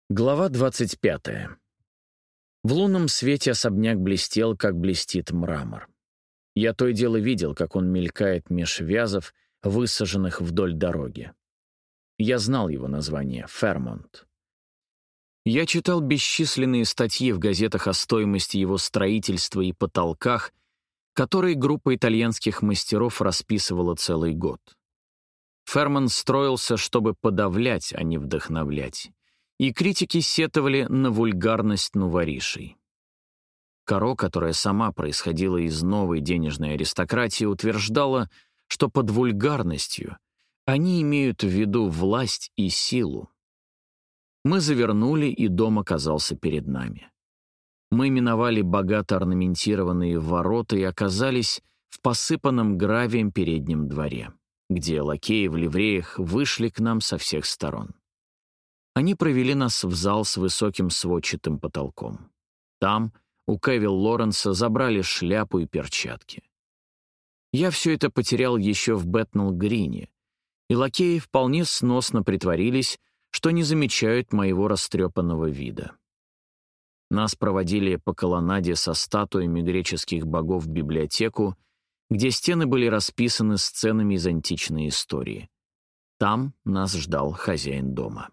Глава 25. В лунном свете особняк блестел, как блестит мрамор. Я то и дело видел, как он мелькает меж вязов, высаженных вдоль дороги. Я знал его название — Фермонт. Я читал бесчисленные статьи в газетах о стоимости его строительства и потолках, которые группа итальянских мастеров расписывала целый год. Фермонт строился, чтобы подавлять, а не вдохновлять. И критики сетовали на вульгарность нуворишей. Каро, которая сама происходила из новой денежной аристократии, утверждала, что под вульгарностью они имеют в виду власть и силу. Мы завернули, и дом оказался перед нами. Мы миновали богато орнаментированные ворота и оказались в посыпанном гравием переднем дворе, где лакеи в ливреях вышли к нам со всех сторон. Они провели нас в зал с высоким сводчатым потолком. Там у Кевилл Лоренса забрали шляпу и перчатки. Я все это потерял еще в Бэтнелл-Грине, и лакеи вполне сносно притворились, что не замечают моего растрепанного вида. Нас проводили по колоннаде со статуями греческих богов в библиотеку, где стены были расписаны сценами из античной истории. Там нас ждал хозяин дома.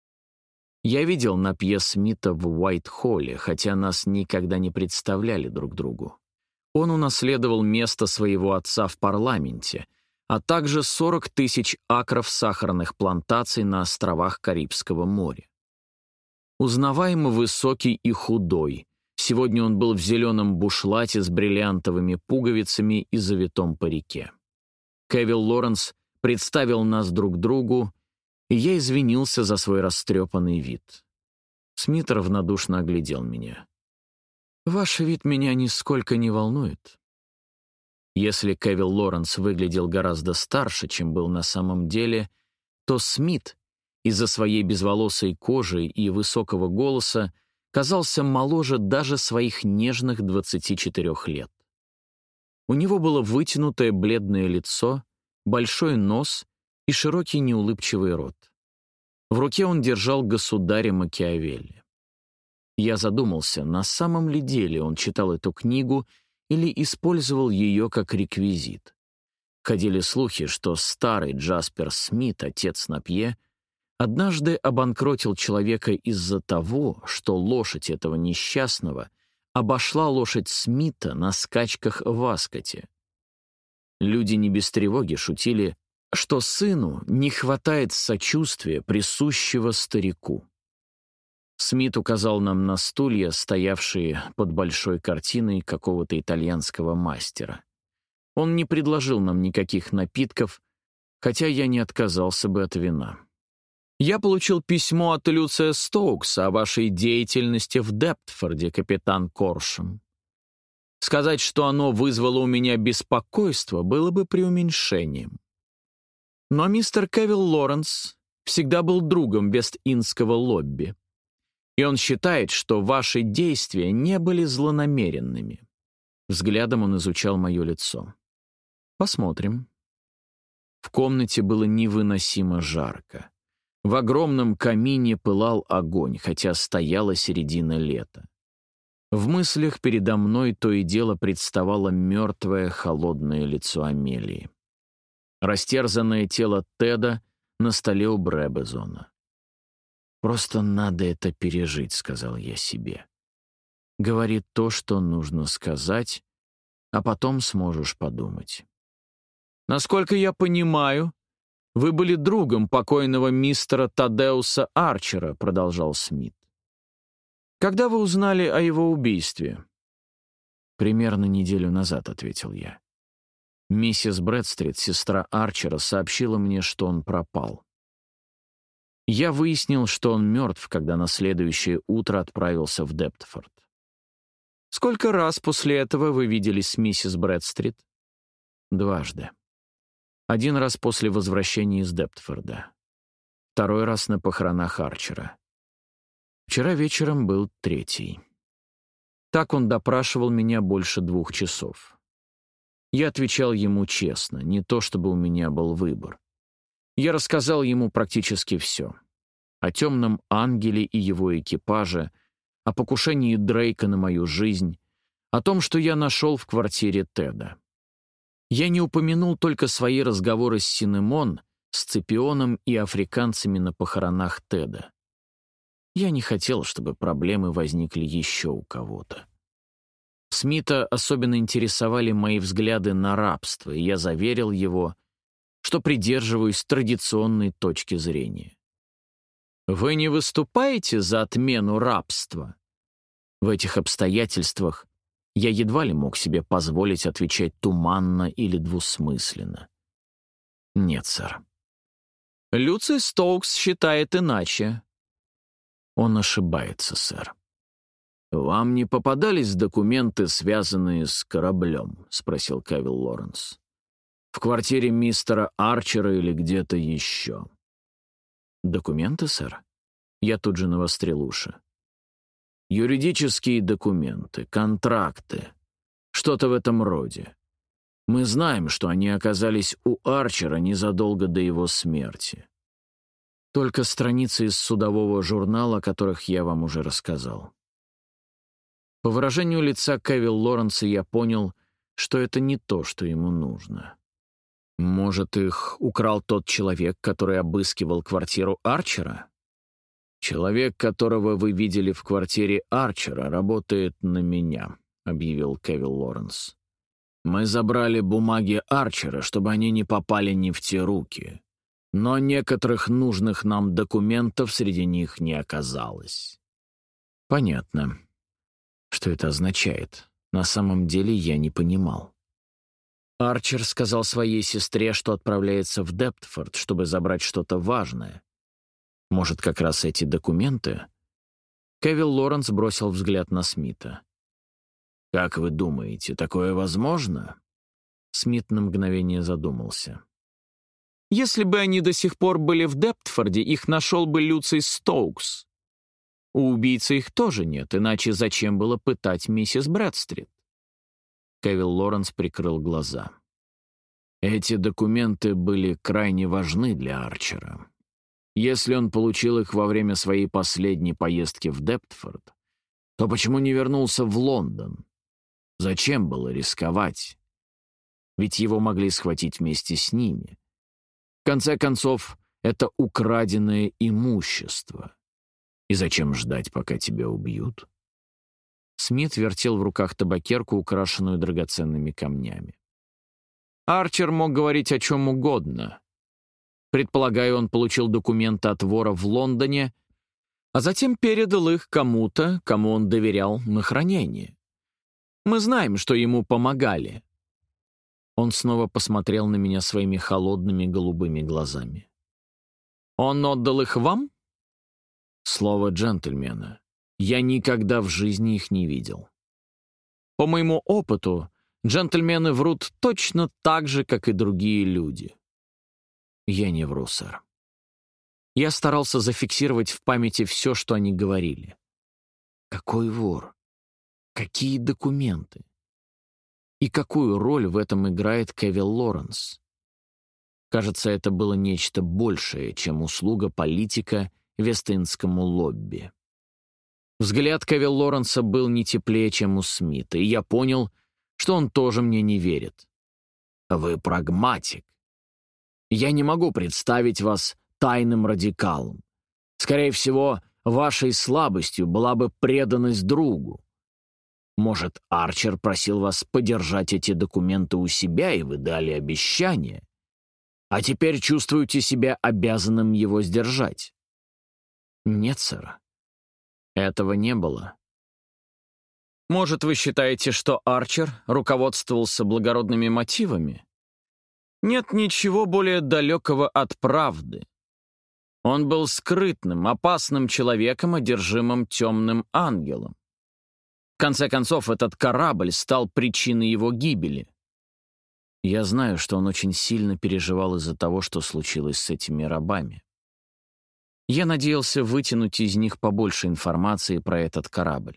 Я видел Напье Смита в Уайт-Холле, хотя нас никогда не представляли друг другу. Он унаследовал место своего отца в парламенте, а также 40 тысяч акров сахарных плантаций на островах Карибского моря. Узнаваемо высокий и худой, сегодня он был в зеленом бушлате с бриллиантовыми пуговицами и завитом парике. Кевилл Лоренс представил нас друг другу, и я извинился за свой растрепанный вид. Смит равнодушно оглядел меня. «Ваш вид меня нисколько не волнует». Если Кевилл Лоренс выглядел гораздо старше, чем был на самом деле, то Смит из-за своей безволосой кожи и высокого голоса казался моложе даже своих нежных 24 лет. У него было вытянутое бледное лицо, большой нос и широкий неулыбчивый рот. В руке он держал «Государя Макиавелли». Я задумался, на самом ли деле он читал эту книгу или использовал ее как реквизит. Ходили слухи, что старый Джаспер Смит, отец Напье, однажды обанкротил человека из-за того, что лошадь этого несчастного обошла лошадь Смита на скачках в Аскоте. Люди не без тревоги шутили, что сыну не хватает сочувствия, присущего старику. Смит указал нам на стулья, стоявшие под большой картиной какого-то итальянского мастера. Он не предложил нам никаких напитков, хотя я не отказался бы от вина. «Я получил письмо от Люция Стоукса о вашей деятельности в Дептфорде, капитан Коршем. Сказать, что оно вызвало у меня беспокойство, было бы преуменьшением. Но мистер Кевилл Лоренс всегда был другом Вест-Индского лобби, и он считает, что ваши действия не были злонамеренными». Взглядом он изучал мое лицо. «Посмотрим». В комнате было невыносимо жарко. В огромном камине пылал огонь, хотя стояла середина лета. В мыслях передо мной то и дело представало мертвое холодное лицо Амелии. Растерзанное тело Теда на столе у Бребезона. «Просто надо это пережить», — сказал я себе. «Говори то, что нужно сказать, а потом сможешь подумать». «Насколько я понимаю, вы были другом покойного мистера Тадеуса Арчера», — продолжал Смит. «Когда вы узнали о его убийстве?» «Примерно неделю назад», — ответил я. Миссис Брэдстрит, сестра Арчера, сообщила мне, что он пропал. Я выяснил, что он мертв, когда на следующее утро отправился в Дептфорд. «Сколько раз после этого вы виделись с миссис Брэдстрит?» «Дважды. Один раз после возвращения из Дептфорда. Второй раз на похоронах Арчера. Вчера вечером был третий. Так он допрашивал меня больше 2 часов. Я отвечал ему честно, не то чтобы у меня был выбор. Я рассказал ему практически все. о темном ангеле и его экипаже, о покушении Дрейка на мою жизнь, о том, что я нашел в квартире Теда. Я не упомянул только свои разговоры с Синемон, Сципионом и африканцами на похоронах Теда. Я не хотел, чтобы проблемы возникли еще у кого-то. Смита особенно интересовали мои взгляды на рабство, и я заверил его, что придерживаюсь традиционной точки зрения. «Вы не выступаете за отмену рабства?» В этих обстоятельствах я едва ли мог себе позволить отвечать туманно или двусмысленно. «Нет, сэр». «Люций Стоукс считает иначе». «Он ошибается, сэр». «Вам не попадались документы, связанные с кораблем?» — спросил Кевилл Лоренс. «В квартире мистера Арчера или где-то еще?» «Документы, сэр?» Я тут же навострил уши. «Юридические документы, контракты, что-то в этом роде. Мы знаем, что они оказались у Арчера незадолго до его смерти. Только страницы из судового журнала, о которых я вам уже рассказал». По выражению лица Кевилл Лоренса я понял, что это не то, что ему нужно. Может, их украл тот человек, который обыскивал квартиру Арчера? «Человек, которого вы видели в квартире Арчера, работает на меня», — объявил Кевилл Лоренс. «Мы забрали бумаги Арчера, чтобы они не попали не в те руки. Но некоторых нужных нам документов среди них не оказалось». «Понятно. Что это означает? На самом деле я не понимал». Арчер сказал своей сестре, что отправляется в Дептфорд, чтобы забрать что-то важное. Может, как раз эти документы? Кевилл Лоренс бросил взгляд на Смита. «Как вы думаете, такое возможно?» Смит на мгновение задумался. «Если бы они до сих пор были в Дептфорде, их нашел бы Люций Стоукс. У убийцы их тоже нет, иначе зачем было пытать миссис Брэдстрит?» Кевилл Лоренс прикрыл глаза. «Эти документы были крайне важны для Арчера. Если он получил их во время своей последней поездки в Дептфорд, то почему не вернулся в Лондон? Зачем было рисковать? Ведь его могли схватить вместе с ними. В конце концов, это украденное имущество. И зачем ждать, пока тебя убьют?» Смит вертел в руках табакерку, украшенную драгоценными камнями. Арчер мог говорить о чем угодно. Предполагаю, он получил документы от вора в Лондоне, а затем передал их кому-то, кому он доверял, на хранение. Мы знаем, что ему помогали. Он снова посмотрел на меня своими холодными голубыми глазами. «Он отдал их вам?» Слово джентльмена. Я никогда в жизни их не видел. По моему опыту, джентльмены врут точно так же, как и другие люди. Я не вру, сэр. Я старался зафиксировать в памяти все, что они говорили. Какой вор? Какие документы? И какую роль в этом играет Кевилл Лоренс? Кажется, это было нечто большее, чем услуга политика Вест-Индскому лобби. Взгляд Кевилл Лоренса был не теплее, чем у Смита, и я понял, что он тоже мне не верит. «Вы прагматик. Я не могу представить вас тайным радикалом. Скорее всего, вашей слабостью была бы преданность другу. Может, Арчер просил вас подержать эти документы у себя, и вы дали обещание, а теперь чувствуете себя обязанным его сдержать?» «Нет, сэр. Этого не было». «Может, вы считаете, что Арчер руководствовался благородными мотивами? Нет ничего более далекого от правды. Он был скрытным, опасным человеком, одержимым темным ангелом. В конце концов, этот корабль стал причиной его гибели. Я знаю, что он очень сильно переживал из-за того, что случилось с этими рабами. Я надеялся вытянуть из них побольше информации про этот корабль.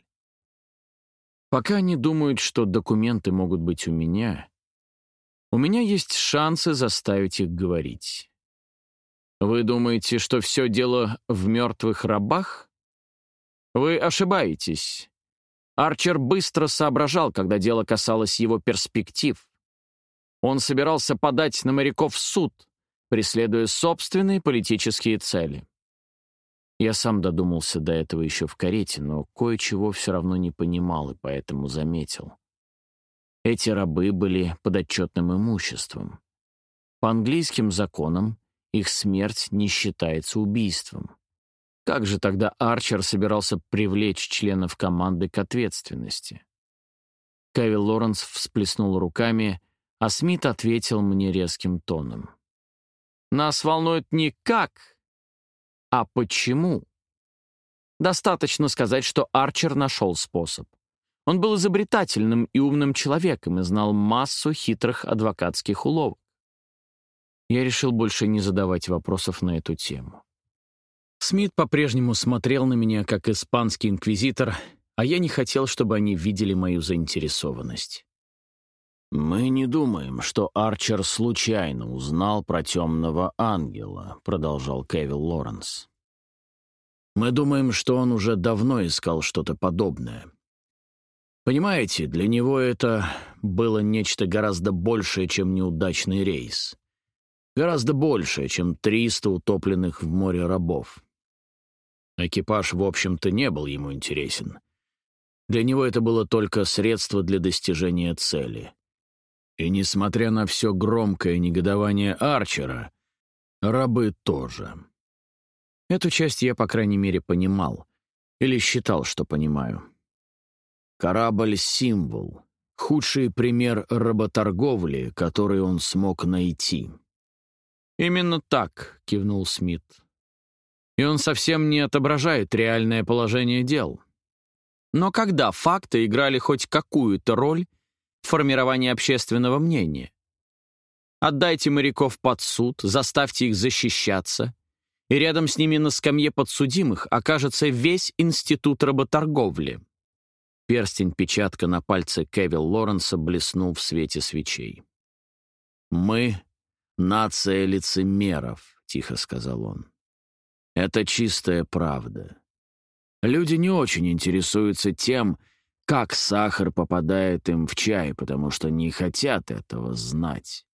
Пока они думают, что документы могут быть у меня есть шансы заставить их говорить. Вы думаете, что все дело в мертвых рабах? Вы ошибаетесь. Арчер быстро соображал, когда дело касалось его перспектив. Он собирался подать на моряков в суд, преследуя собственные политические цели. Я сам додумался до этого еще в карете, но кое-чего все равно не понимал и поэтому заметил. Эти рабы были подотчетным имуществом. По английским законам их смерть не считается убийством. Как же тогда Арчер собирался привлечь членов команды к ответственности? Кевилл Лоренс всплеснул руками, а Смит ответил мне резким тоном. «Нас волнует не как, а почему. Достаточно сказать, что Арчер нашел способ. Он был изобретательным и умным человеком и знал массу хитрых адвокатских уловок. Я решил больше не задавать вопросов на эту тему. Смит по-прежнему смотрел на меня, как испанский инквизитор, а я не хотел, чтобы они видели мою заинтересованность. «Мы не думаем, что Арчер случайно узнал про темного ангела», — продолжал Кевилл Лоренс. «Мы думаем, что он уже давно искал что-то подобное. Понимаете, для него это было нечто гораздо большее, чем неудачный рейс. Гораздо большее, чем 300 утопленных в море рабов. Экипаж, в общем-то, не был ему интересен. Для него это было только средство для достижения цели. И несмотря на все громкое негодование Арчера, рабы тоже. Эту часть я, по крайней мере, понимал. Или считал, что понимаю. Корабль — символ. Худший пример работорговли, который он смог найти. «Именно так», — кивнул Смит. «И он совсем не отображает реальное положение дел. Но когда факты играли хоть какую-то роль в формировании общественного мнения? Отдайте моряков под суд, заставьте их защищаться, и рядом с ними на скамье подсудимых окажется весь институт работорговли». Перстень-печатка на пальце Кевилла Лоренса блеснул в свете свечей. «Мы — нация лицемеров», — тихо сказал он. «Это чистая правда. Люди не очень интересуются тем, как сахар попадает им в чай, потому что не хотят этого знать.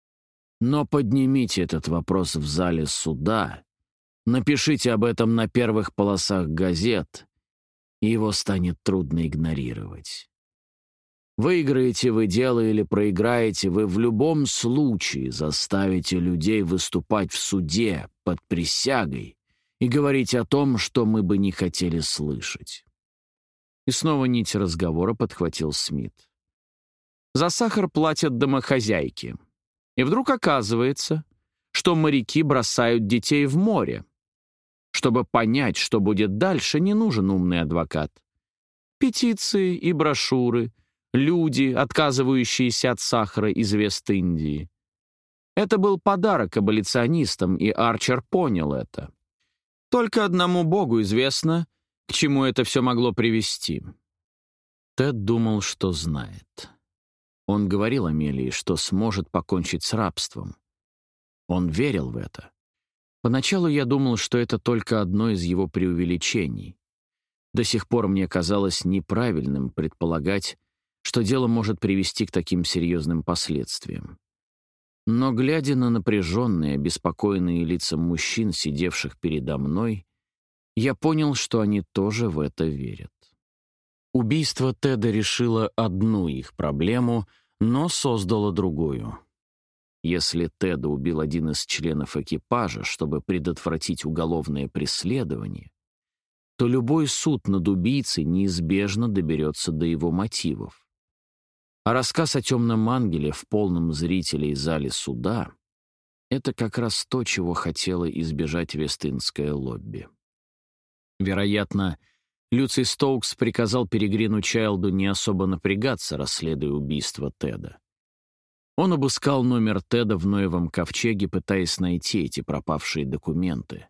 Но поднимите этот вопрос в зале суда, напишите об этом на первых полосах газет, и его станет трудно игнорировать. Выиграете вы дело или проиграете, вы в любом случае заставите людей выступать в суде под присягой и говорить о том, что мы бы не хотели слышать». И снова нить разговора подхватил Смит. За сахар платят домохозяйки. И вдруг оказывается, что моряки бросают детей в море. Чтобы понять, что будет дальше, не нужен умный адвокат. Петиции и брошюры, люди, отказывающиеся от сахара из Вест-Индии. Это был подарок аболиционистам, и Арчер понял это. Только одному Богу известно, к чему это все могло привести. Тед думал, что знает. Он говорил Амелии, что сможет покончить с рабством. Он верил в это. Поначалу я думал, что это только одно из его преувеличений. До сих пор мне казалось неправильным предполагать, что дело может привести к таким серьезным последствиям. Но, глядя на напряженные, обеспокоенные лица мужчин, сидевших передо мной, я понял, что они тоже в это верят. Убийство Теда решило одну их проблему, но создало другую. Если Теда убил один из членов экипажа, чтобы предотвратить уголовное преследование, то любой суд над убийцей неизбежно доберется до его мотивов. А рассказ о темном ангеле в полном зрителей зале суда — это как раз то, чего хотело избежать Вест-Индское лобби. Вероятно, Люций Стоукс приказал Перегрину Чайлду не особо напрягаться, расследуя убийство Теда. Он обыскал номер Теда в Ноевом ковчеге, пытаясь найти эти пропавшие документы.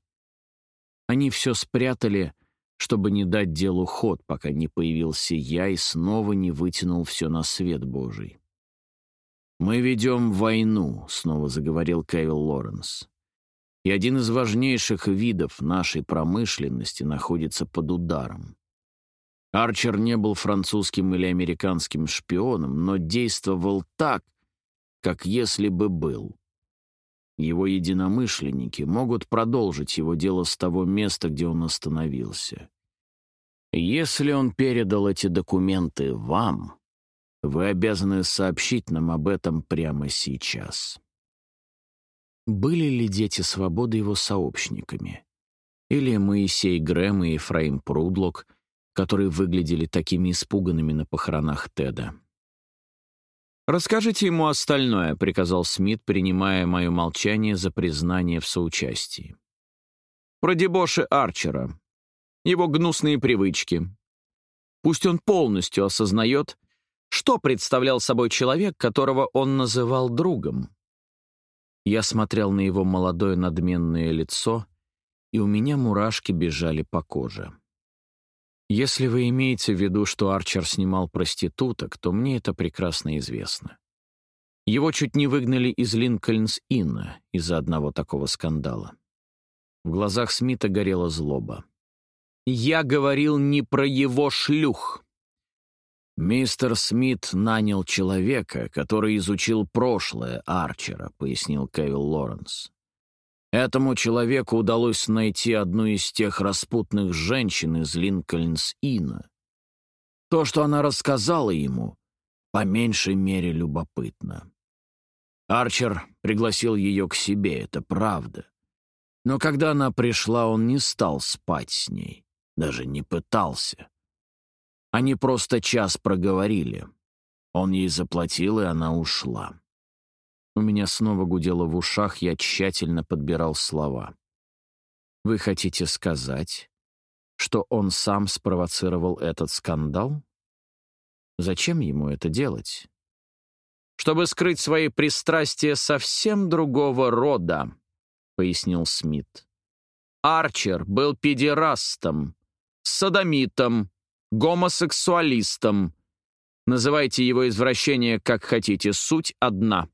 Они все спрятали, чтобы не дать делу ход, пока не появился я и снова не вытянул все на свет Божий. «Мы ведем войну», — снова заговорил Кевилл Лоренс. и один из важнейших видов нашей промышленности находится под ударом. Арчер не был французским или американским шпионом, но действовал так, как если бы был. Его единомышленники могут продолжить его дело с того места, где он остановился. Если он передал эти документы вам, вы обязаны сообщить нам об этом прямо сейчас. Были ли дети свободы его сообщниками? Или Моисей Грэм и Ефраим Прудлок, которые выглядели такими испуганными на похоронах Теда? «Расскажите ему остальное», — приказал Смит, принимая мое молчание за признание в соучастии. «Про дебоши Арчера, его гнусные привычки. Пусть он полностью осознает, что представлял собой человек, которого он называл другом». Я смотрел на его молодое надменное лицо, и у меня мурашки бежали по коже. Если вы имеете в виду, что Арчер снимал проституток, то мне это прекрасно известно. Его чуть не выгнали из Линкольнс-Инна из-за одного такого скандала. В глазах Смита горела злоба. «Я говорил не про его шлюх». «Мистер Смит нанял человека, который изучил прошлое Арчера», — пояснил Кевилл Лоренс. «Этому человеку удалось найти одну из тех распутных женщин из Линкольнс-Инна. То, что она рассказала ему, по меньшей мере любопытно. Арчер пригласил ее к себе, это правда. Но когда она пришла, он не стал спать с ней, даже не пытался. Они просто час проговорили. Он ей заплатил, и она ушла». У меня снова гудело в ушах, я тщательно подбирал слова. «Вы хотите сказать, что он сам спровоцировал этот скандал? Зачем ему это делать?» «Чтобы скрыть свои пристрастия совсем другого рода», — пояснил Смит. «Арчер был педерастом, содомитом, гомосексуалистом. Называйте его извращение как хотите, суть одна».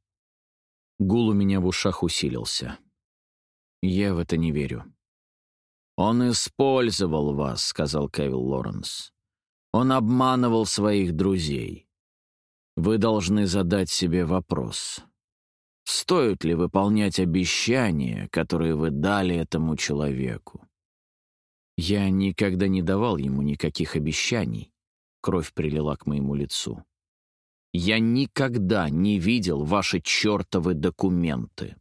Гул у меня в ушах усилился. Я в это не верю. «Он использовал вас», — сказал Кевилл Лоренс. «Он обманывал своих друзей. Вы должны задать себе вопрос. Стоит ли выполнять обещания, которые вы дали этому человеку?» Я никогда не давал ему никаких обещаний. Кровь прилила к моему лицу. «Я никогда не видел ваши чертовы документы».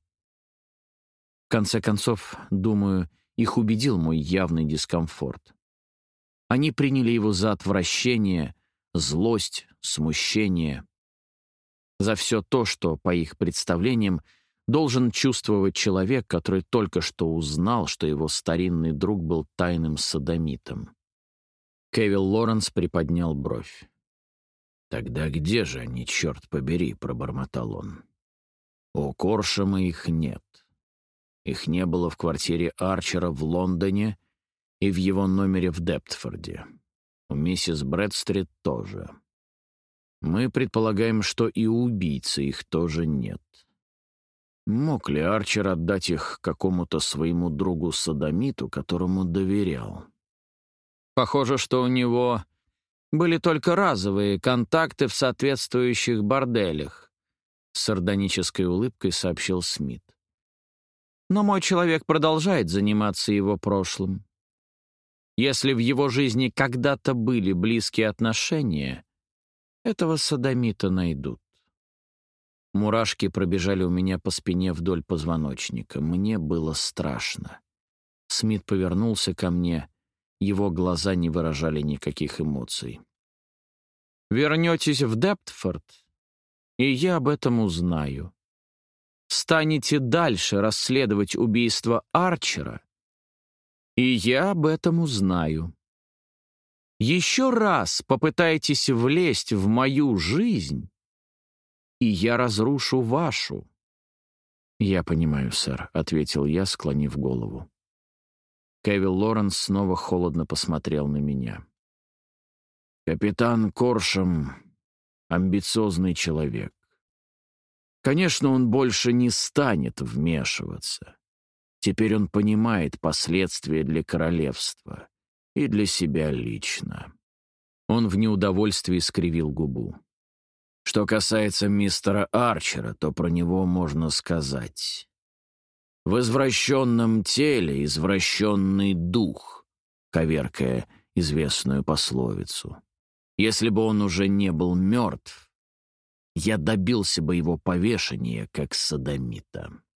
В конце концов, думаю, их убедил мой явный дискомфорт. Они приняли его за отвращение, злость, смущение. За все то, что, по их представлениям, должен чувствовать человек, который только что узнал, что его старинный друг был тайным содомитом. Кевилл Лоренс приподнял бровь. «Тогда где же они, черт побери?» — пробормотал он. «У Коршема их нет. Их не было в квартире Арчера в Лондоне и в его номере в Дептфорде. У миссис Брэдстрит тоже. Мы предполагаем, что и у убийцы их тоже нет. Мог ли Арчер отдать их какому-то своему другу-содомиту, которому доверял?» «Похоже, что у него были только разовые контакты в соответствующих борделях», — с сардонической улыбкой сообщил Смит. «Но мой человек продолжает заниматься его прошлым. Если в его жизни когда-то были близкие отношения, этого содомита найдут». Мурашки пробежали у меня по спине вдоль позвоночника. Мне было страшно. Смит повернулся ко мне. Его глаза не выражали никаких эмоций. «Вернетесь в Дептфорд, и я об этом узнаю. Станете дальше расследовать убийство Арчера, и я об этом узнаю. Еще раз попытайтесь влезть в мою жизнь, и я разрушу вашу». «Я понимаю, сэр», — ответил я, склонив голову. Кевилл Лоренс снова холодно посмотрел на меня. «Капитан Коршем — амбициозный человек. Конечно, он больше не станет вмешиваться. Теперь он понимает последствия для королевства и для себя лично. Он в неудовольствии скривил губу. Что касается мистера Арчера, то про него можно сказать. В извращенном теле извращенный дух, коверкая известную пословицу. Если бы он уже не был мертв, я добился бы его повешения, как содомита.